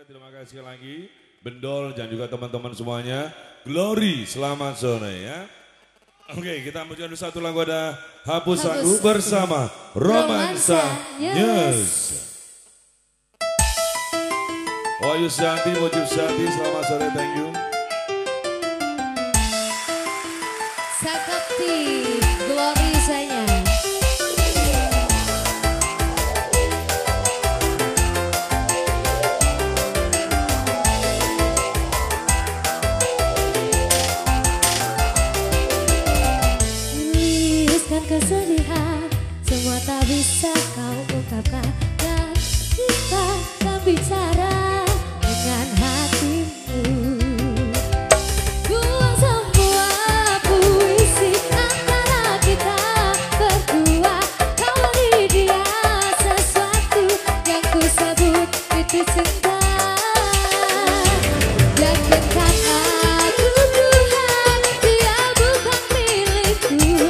terima kasih lagi. Bendol dan juga teman-teman semuanya. Glory, selamat sore ya. Oke, kita lanjutkan dulu satu lagu ada Hapus Aku bersama Romansa News. Wahyu Santi, Mujib Santi, selamat sore, thank you. Sakti, Glory saya. Kesedihan, semua tak bisa kau ungkapkan. Dan kita tak bicara dengan hatimu. Buang semua puisi antara kita berdua. Kau beri dia sesuatu yang ku sebut itu cinta. Yakinkan aku Tuhan, dia bukan milikku.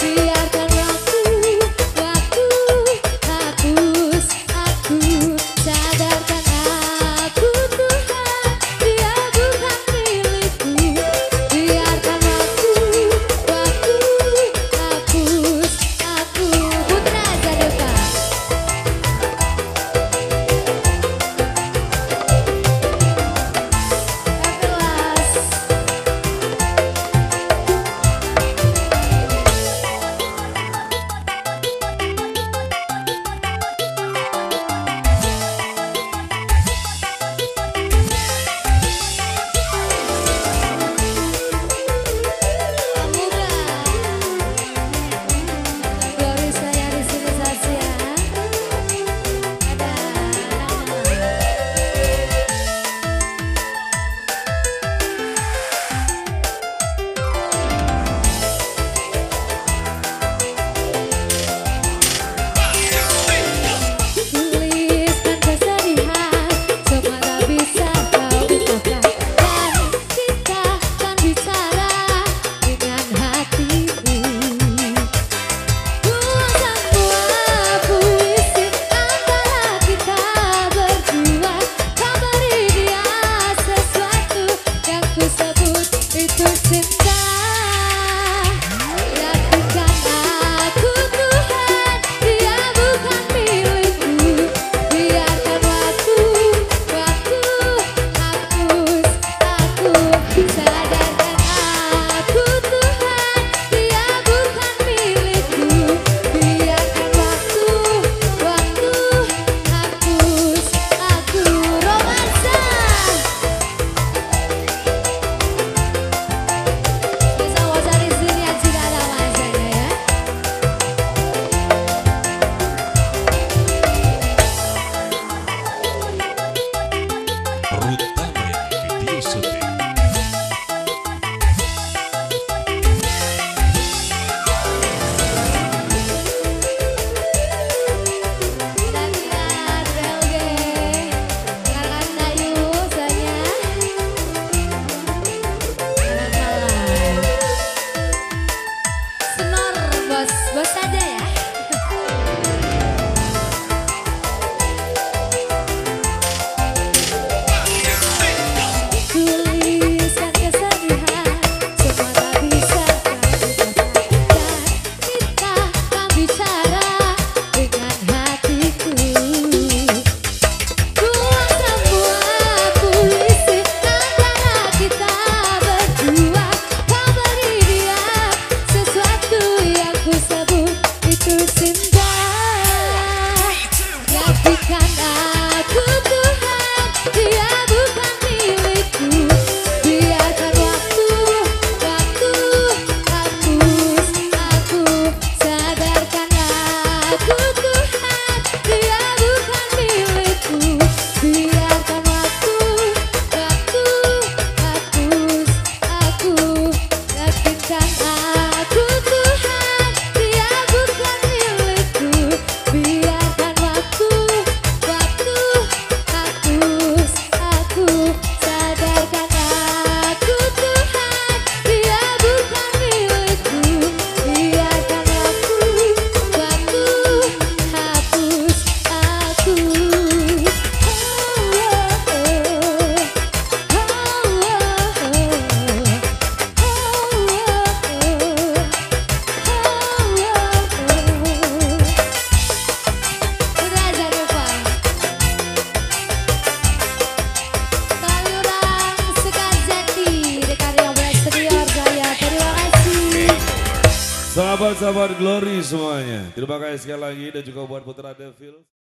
Bos aja ya. Sahabat-sahabat Glory semuanya. Terima kasih sekali lagi dan juga buat Putra Devil.